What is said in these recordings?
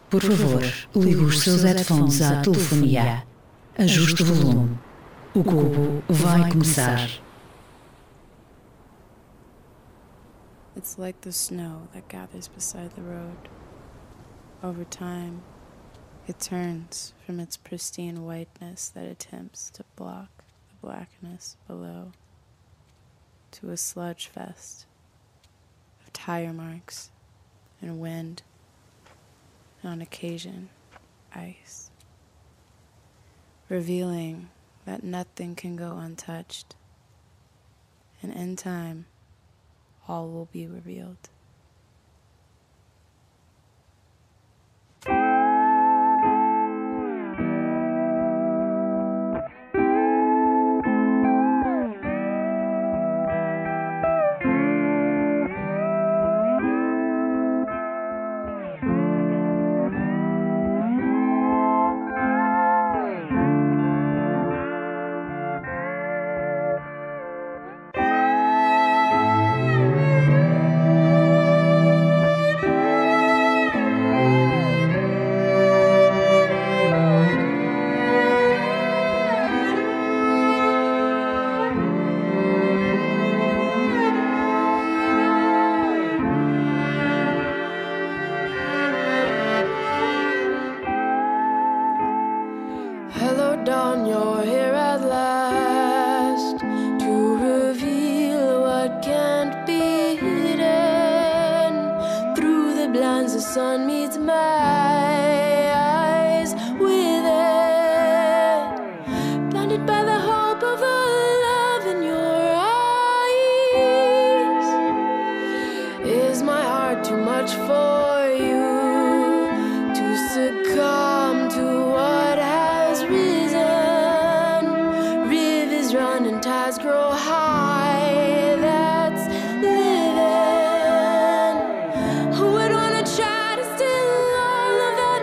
Por favor, ligue os seus headphones à telefonia. Ajuste o volume. O cubo vai começar. It's like the snow that gathers beside the road. Over time, it turns from its pristine whiteness that attempts to block the blackness below to a sludge fest of tire marks and wind, and on occasion, ice, revealing that nothing can go untouched, and in time, all will be revealed. Dawn, you're here at last to reveal what can't be hidden. Through the blinds the sun meets my eyes with it, blinded by the hope of the love in your eyes. Is my heart too much for you to succumb to what has risen? Running tides grow high, that's living. Who would wanna try to steal all of that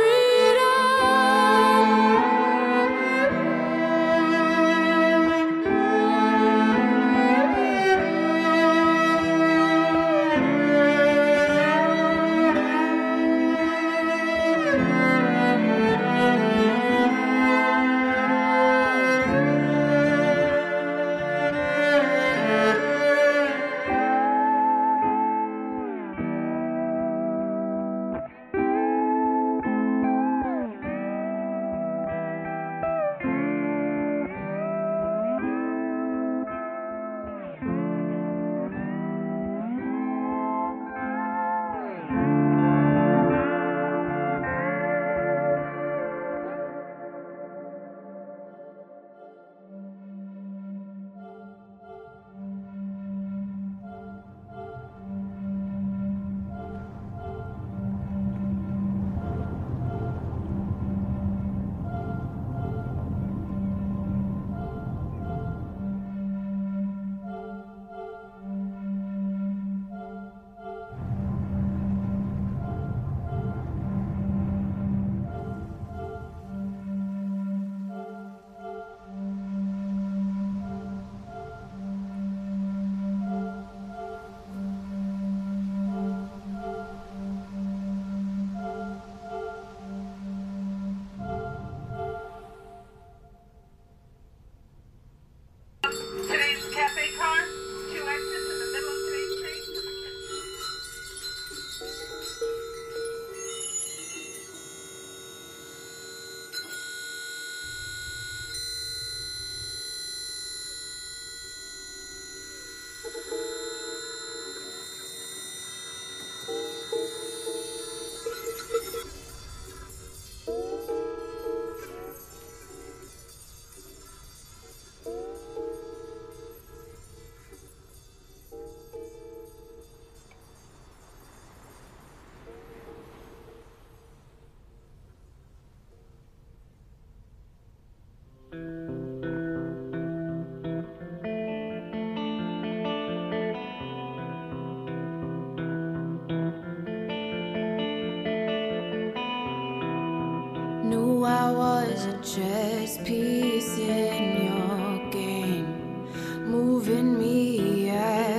Knew I was a chess piece in your game, moving me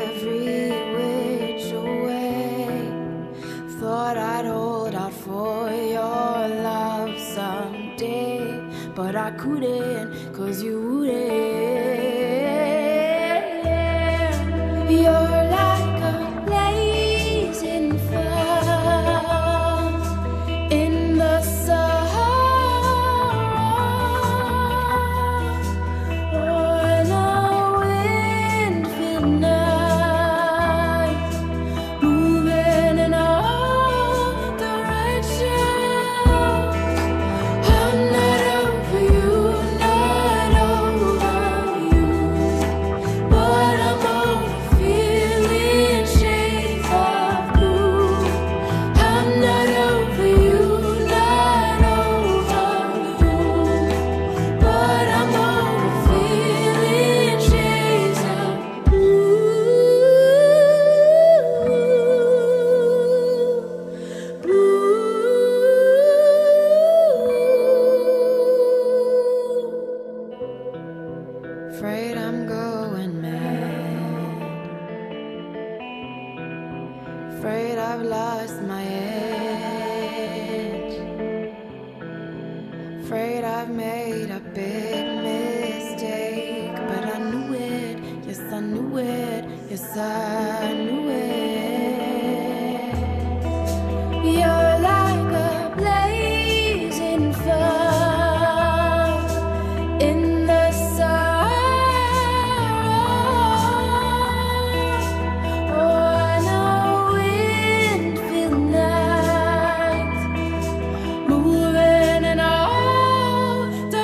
every which way. Thought I'd hold out for your love someday, but I couldn't, 'cause you wouldn't. You're like a blazing fire in the sun, on a wind-filled night, moving in all directions. I'm not over you, not over you, but I'm over feeling shades of blue. I'm not over you, not over you, but I'm over feeling shades of blue. Afraid I'm going mad. Afraid I've lost my edge. Afraid I've made a big mistake, but I knew it. Yes, I knew it. Yes, I knew it. You're like a blazing fire in the sun, on a wind-filled night, moving in all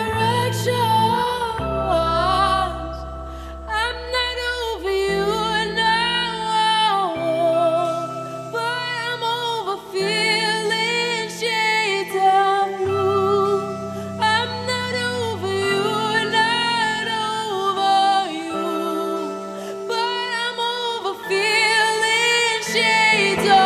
directions. I'm not over you now, but I'm over feeling shades of blue. I'm not over you, not over you, but I'm over feeling shades of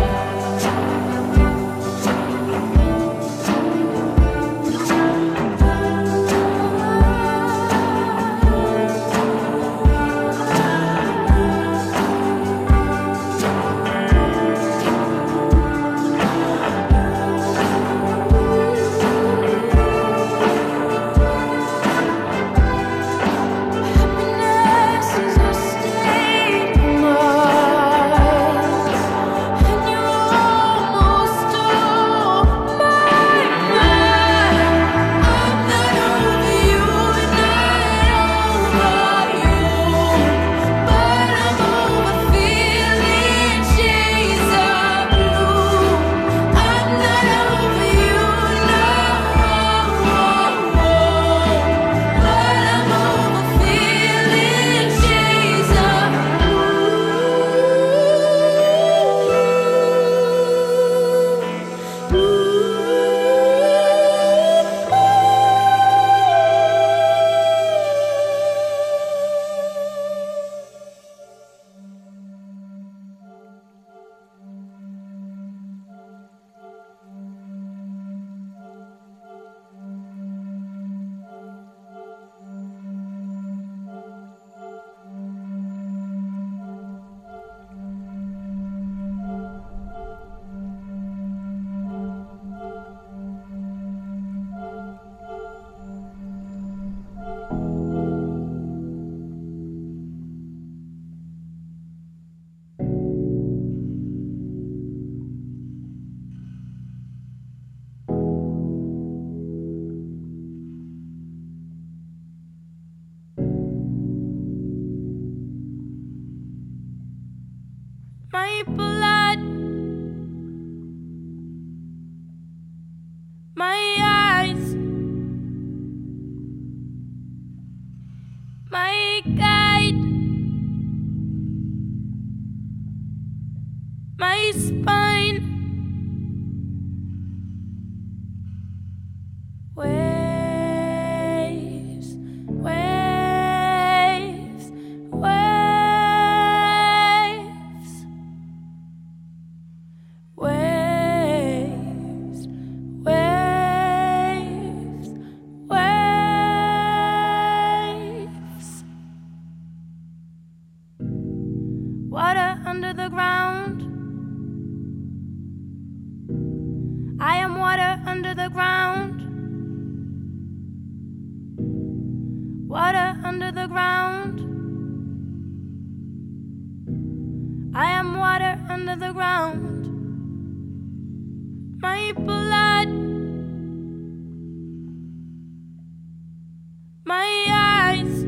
happiness is a state of mind, and you almost stole my mind. I'm not over you, not over you, but I'm over feeling shades of blue. I'm not over you, but I'm over feeling shades of my blood, my eyes, my guide, my spine. Waves, waves, waves, waves, waves, waves. Water under the ground, under the ground. Water under the ground. I am water under the ground. My blood, my eyes,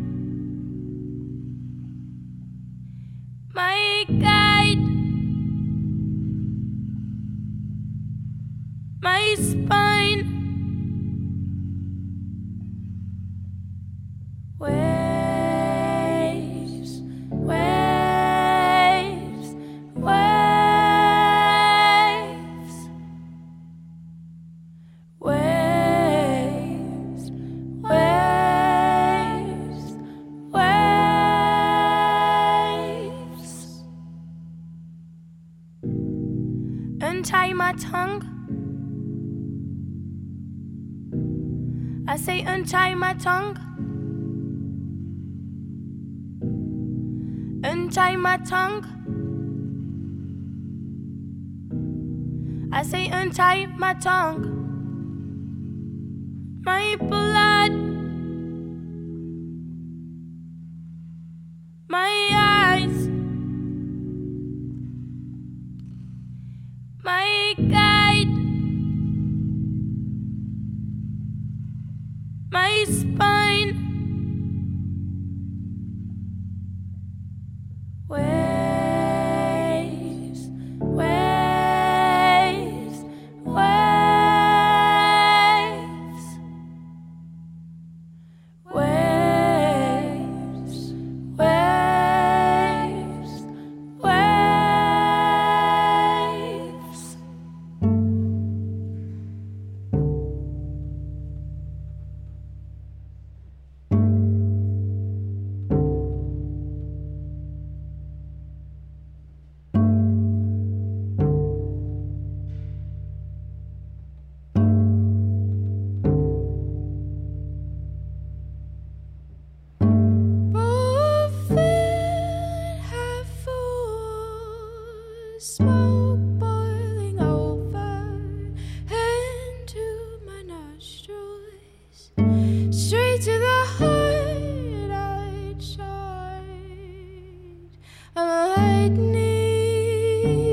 my guide, my spine. Waves, waves, waves, waves, waves, waves. Untie my tongue. I say untie my tongue. Untie my tongue. I say untie my tongue. My blood, my eyes, my guide, my spine. Waves, waves, waves, waves, waves, waves. Smoke boiling over into my nostrils, straight to the heart I'd shine. I'm a lightning,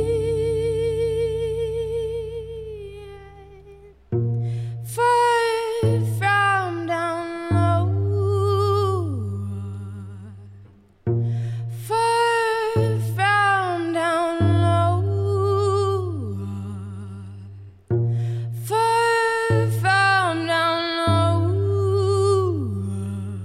far from down low, far from down low, far from down low.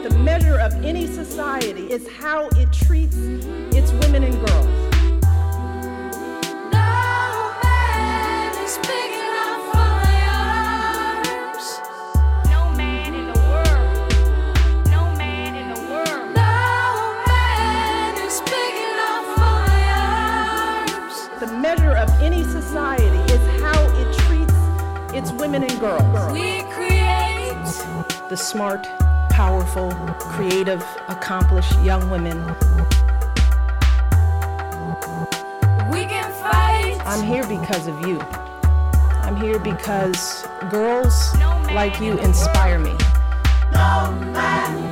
The measure of any society is how it treats its women and girls. Any society is how it treats its women and girls. We create the smart, powerful, creative, accomplished young women. We can fight. I'm here because of you. I'm here because girls like you inspire me. No man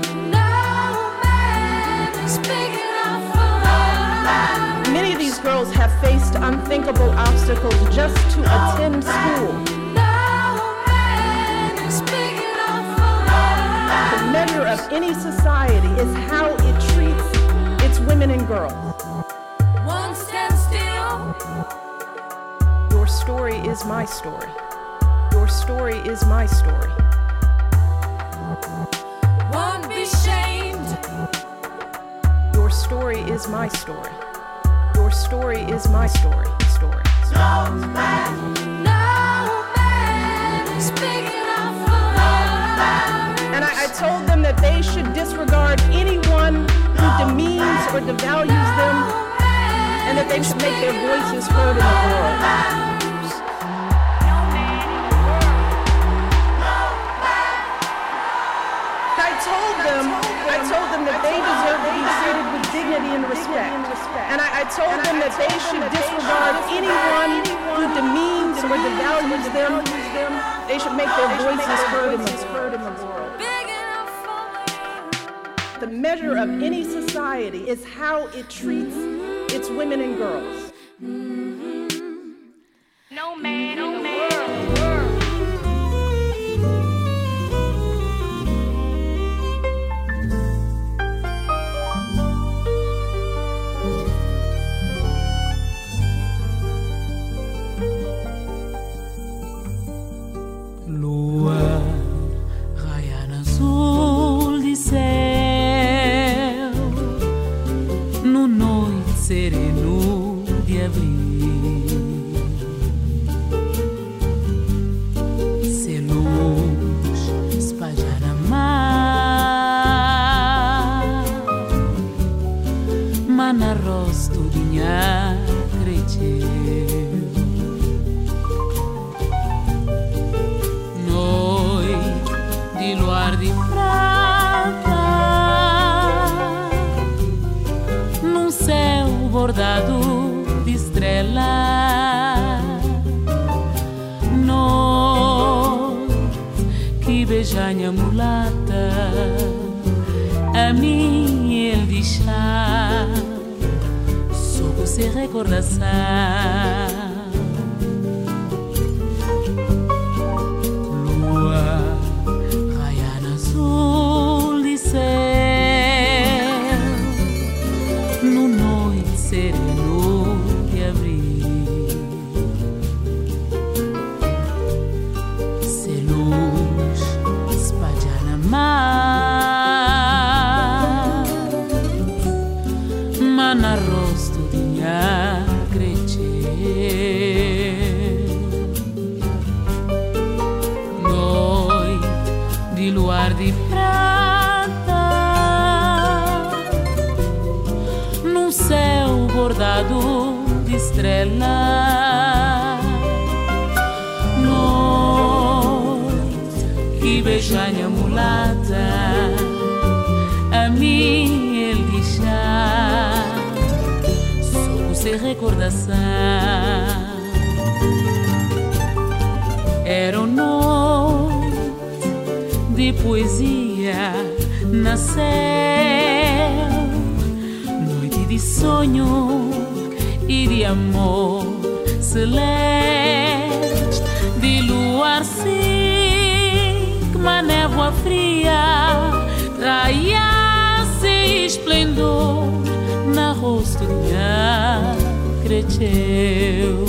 is big enough for us. Many of these girls have faced unthinkable obstacles just to attend school. The measure of any society is how it treats its women and girls. Won't stand still. Your story is my story. Your story is my story. Won't be shamed. Your story is my story. Your story is my story. No man is big enough for us. And I told them that they should disregard anyone who demeans or devalues them, and that they should make their voices heard in the world. I told them that they deserve to be treated with dignity and respect. And I told them that they should disregard anyone who demeans or devalues them. They should make their voices heard in the world. The measure of any society is how it treats its women and girls. No man in the world. Sereno de abril, se luz espalhar a mar, mana rosto dinha cresceu, noite de luar de prata, num céu bordado de estrela, noite que beija-me a mulata, a mim ele deixa, só você recordação. Lua raia no azul de céu, no noite sereno de abril, se luz espalha na mar, mana rosto dinha cresceu, noite de luar de prata, num céu bordado de estrela, noite que beija-me a mulata, a mim ele deixa, só você recordação. Era uma noite de poesia na céu, noite de sonho e de amor celeste, de luar cinco, uma névoa fria traia-se esplendor na rosto minha cresceu.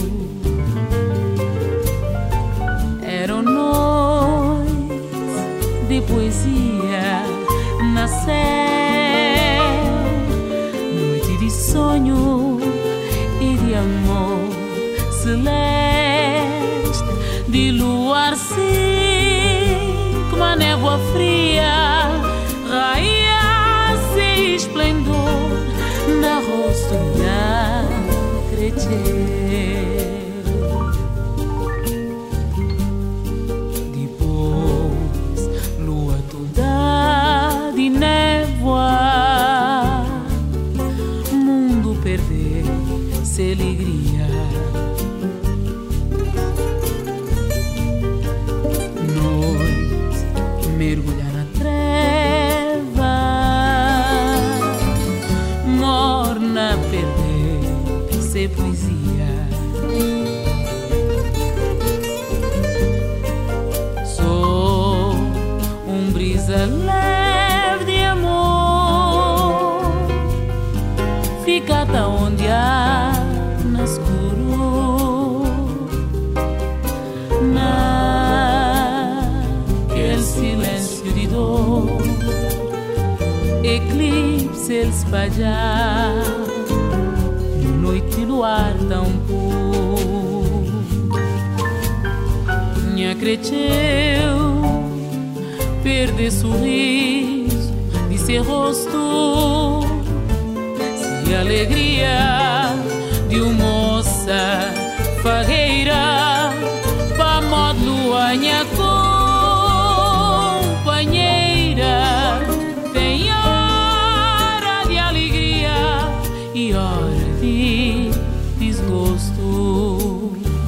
Era uma noite de poesia na céu, noite de sonho e de amor celeste, de luar seco, uma névoa fria, raia sem esplendor na rosto de crescer. Se alegria, noite mergulhar na treva, morna perder se poesia. Sou brisa leve de amor, fica até onde há escuro, naquele silêncio de dor, eclipse ele espalhar, noite de luar tão puro. Minha cresceu, perder sorriso de seu rosto, se alegria de uma moça fagueira, pa modo lua, minha companheira. Tem hora de alegria e hora de desgosto.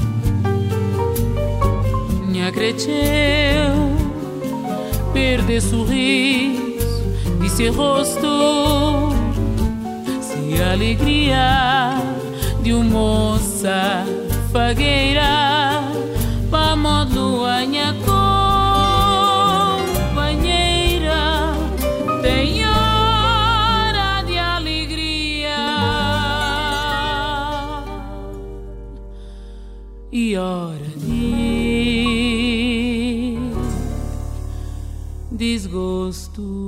Minha cresceu, perder sorriso de seu rosto, se alegria de uma moça fagueira, pa modo lua, minha companheira. Tem hora de alegria e hora de desgosto.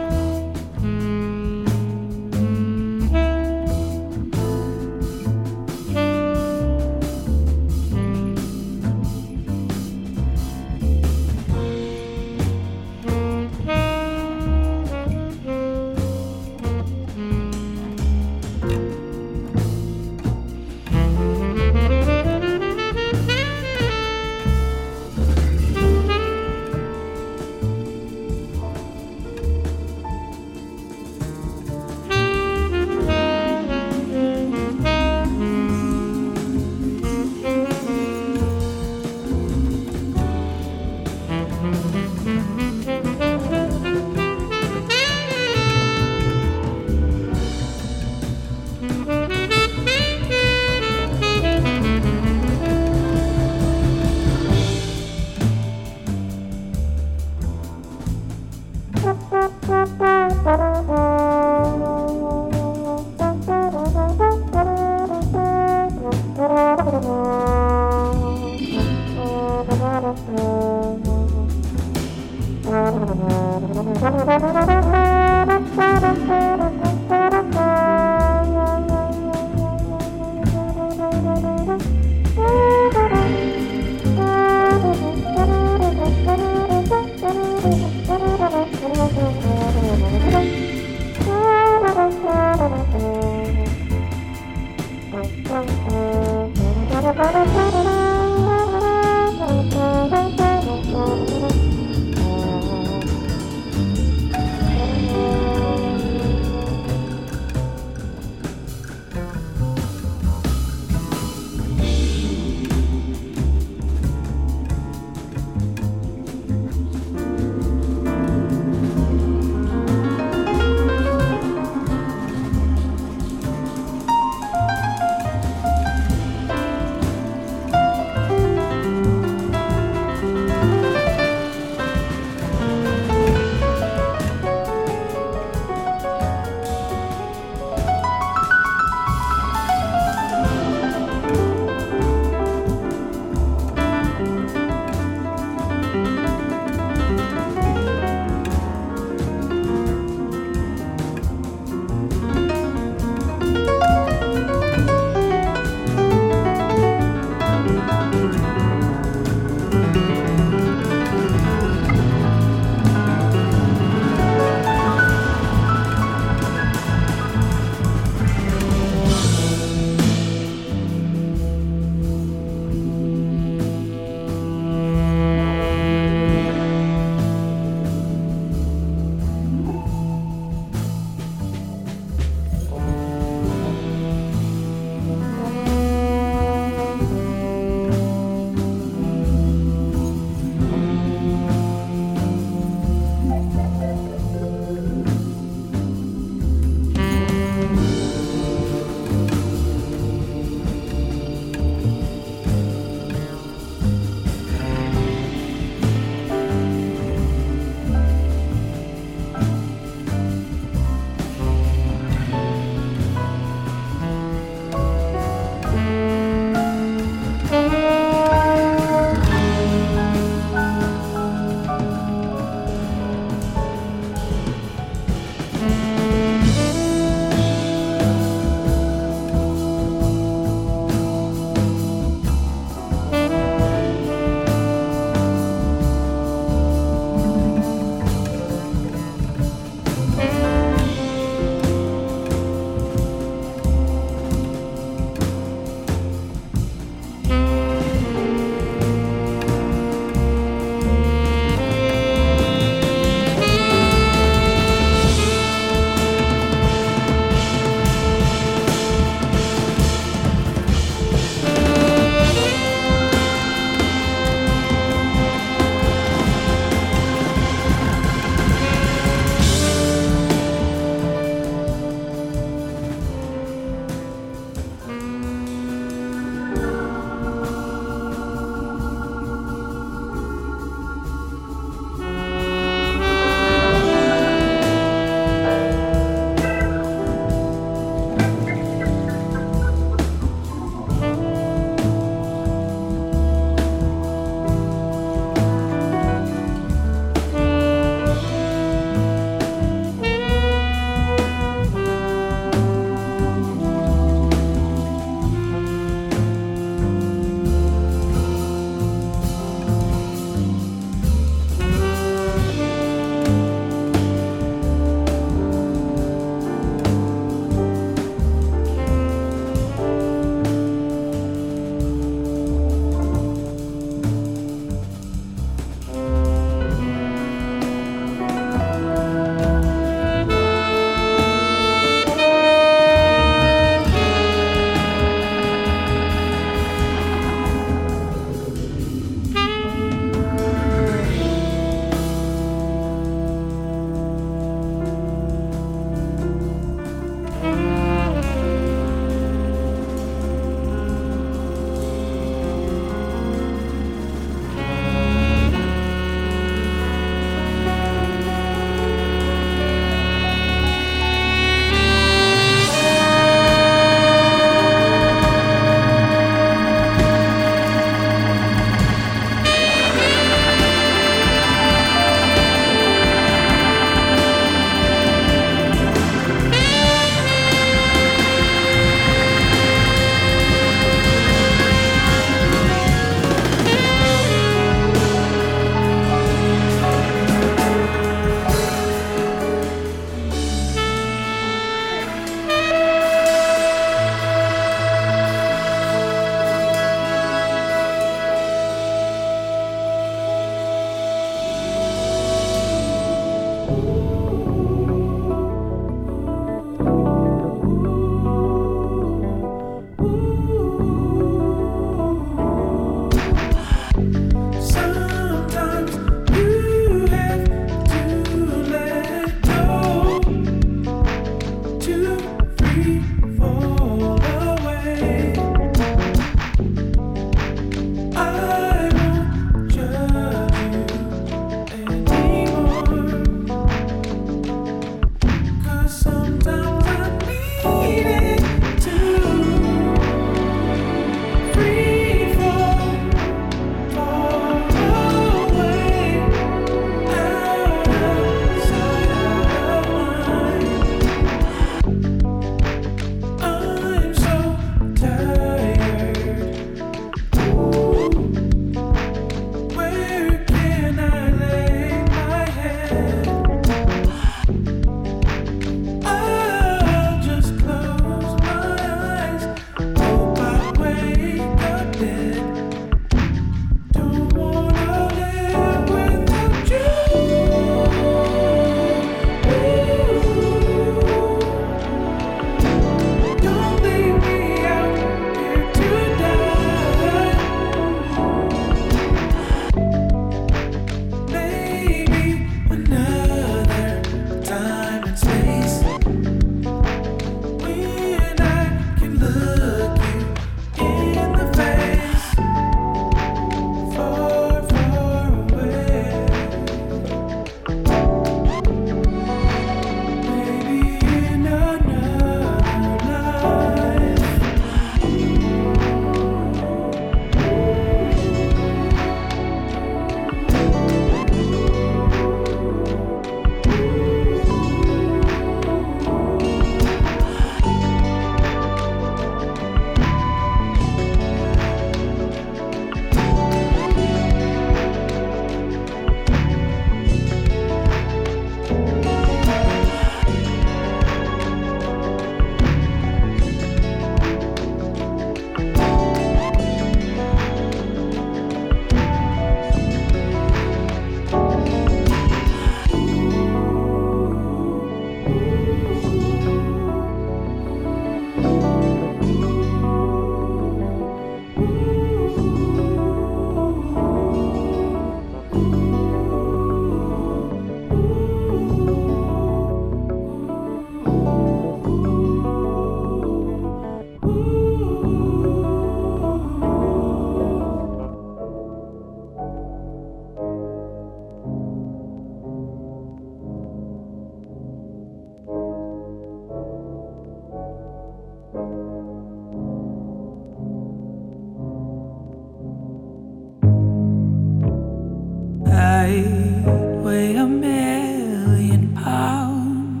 I'd weigh 1,000,000 pounds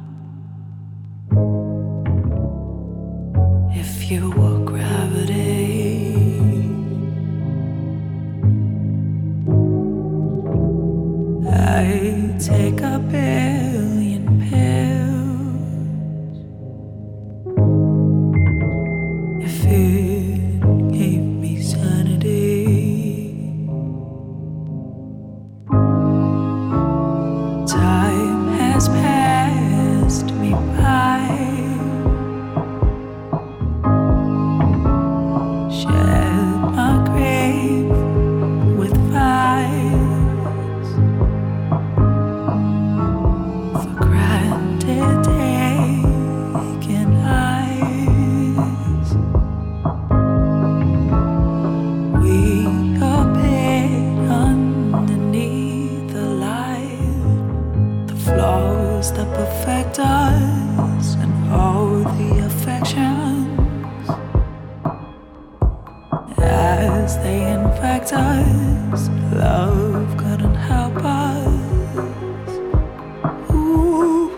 if you were gravity. I'd take 1,000,000,000 pills if it gave me sanity. Time has passed me by, shed my grave with vines, for granted taken eyes. We are buried underneath the light, the flaws that perfect us and all the affections as they infect us. Love couldn't help us. Ooh,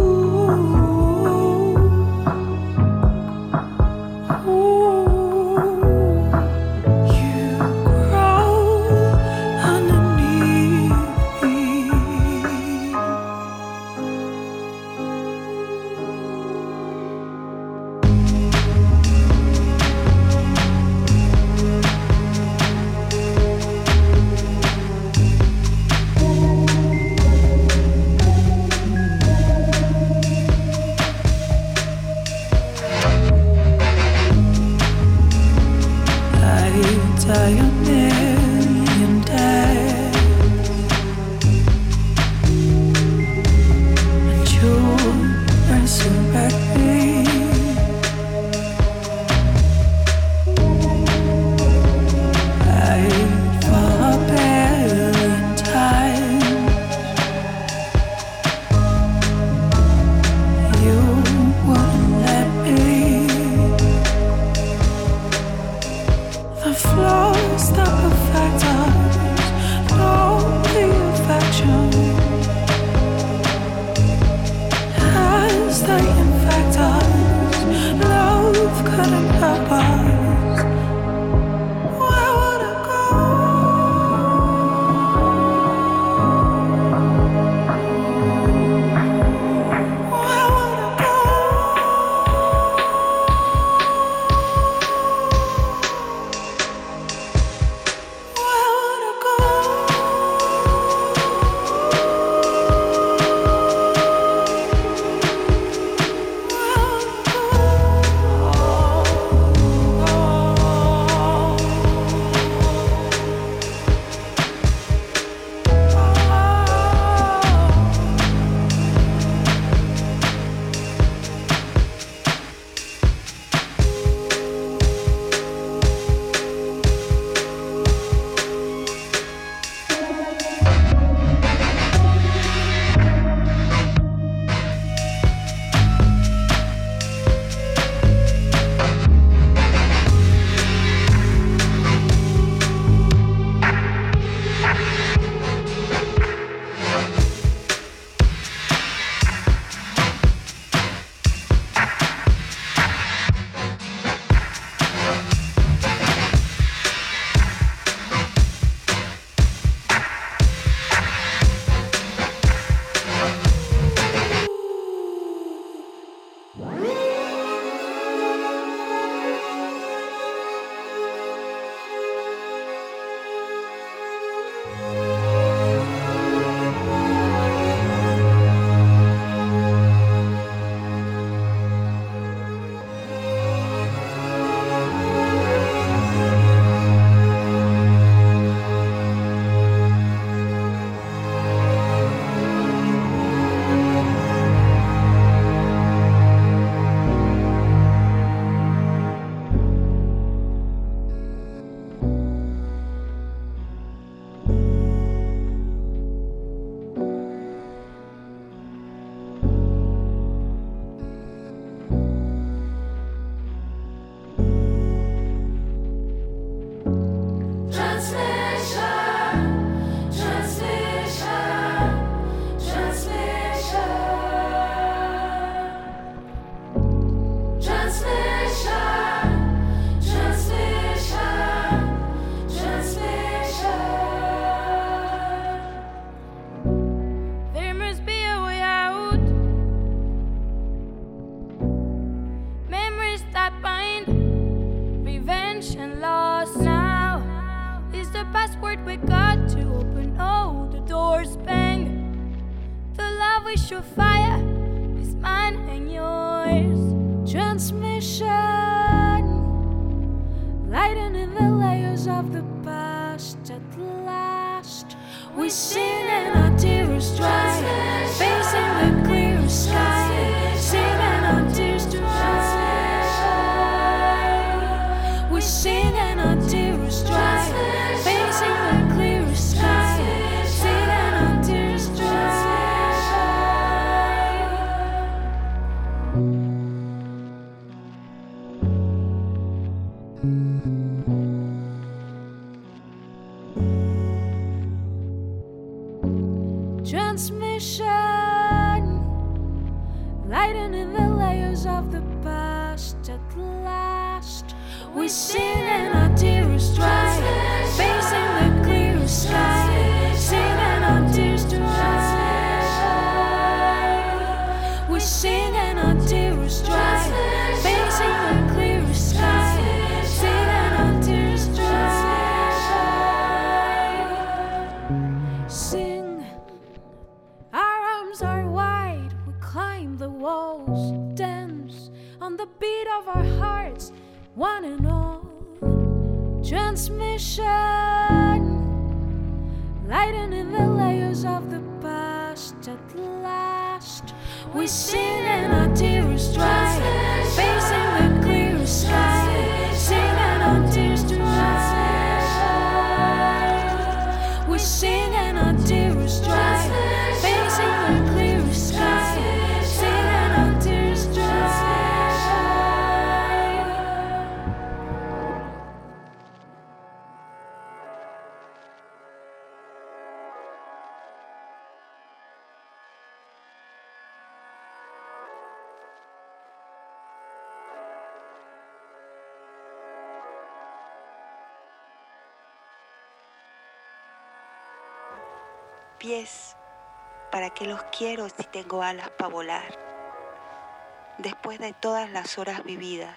you grow underneath me. your fire is mine and yours. Transmission, lightening the layers of the past. At last, we sing and our tears dry, facing the clear sky. Sing and our tears dry. We sing and our tears dry, facing the clear sky. Sing and our tears dry. Transmission, lightening the layers of the past. At last, we sing and our tears dry, facing the clear sky. Sing and our tears dry. We sing and our tears dry, facing the clear sky. Sing and our tears dry. Sing. Our arms are wide, we climb the walls, dance on the beat of our hearts, one and all. Transmission, lightening the layers of the past. At last, we sing and our tears dry, facing the clear sky. Sing and our tears dry. We sing and our tears dry, facing the clear sky. Sing and our tears dry. Pies, ¿para qué los quiero si tengo alas para volar? Después de todas las horas vividas,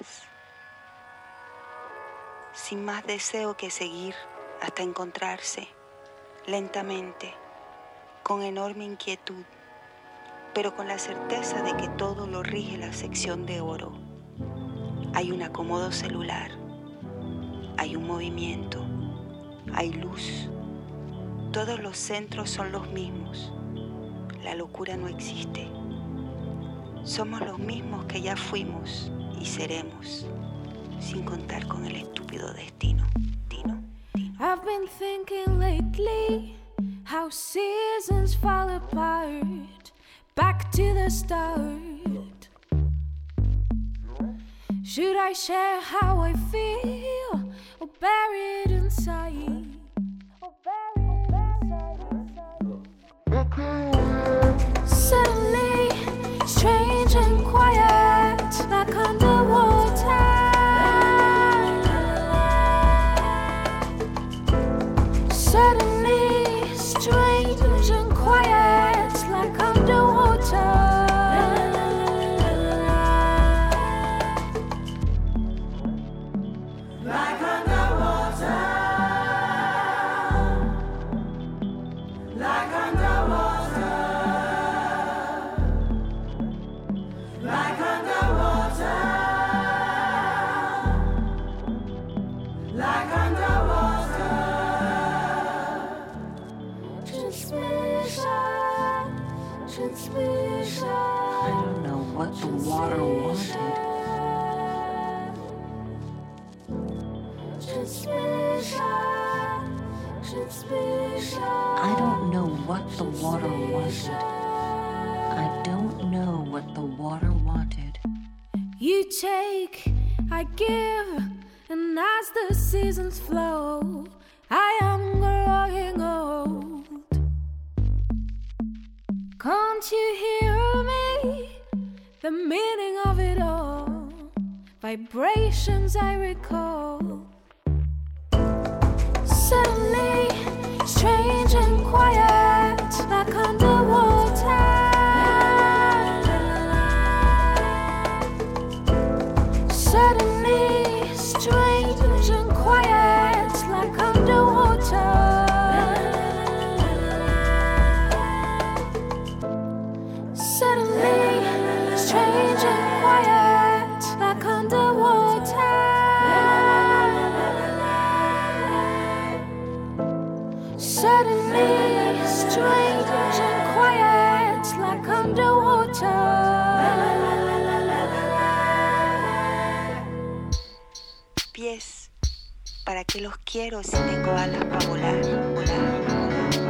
sin más deseo que seguir hasta encontrarse, lentamente, con enorme inquietud, pero con la certeza de que todo lo rige la sección de oro. Hay un acomodo celular, hay un movimiento, hay luz. Todos los centros son los mismos. La locura no existe. Somos los mismos que ya fuimos y seremos, sin contar con el estúpido destino. I've been thinking lately how seasons fall apart, back to the start. Should I share how I feel or bury it inside? Suddenly, strange and quiet, like underwater. Suddenly, strange and quiet, like underwater. Like underwater. Like underwater. Like underwater. Like underwater. Transmission. I don't know what the water wanted. I don't know what the water wanted. I don't know what the water wanted. You take, I give, and as the seasons flow, I am growing old. Can't you hear me? The meaning of it all, vibrations I recall. Suddenly, strange and quiet, like underwater. Suddenly, strange and quiet, like underwater. que los quiero si tengo alas para volar, volar, volar.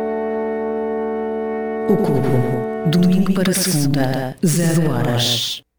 O Cubo, domingo para segunda, 0 horas.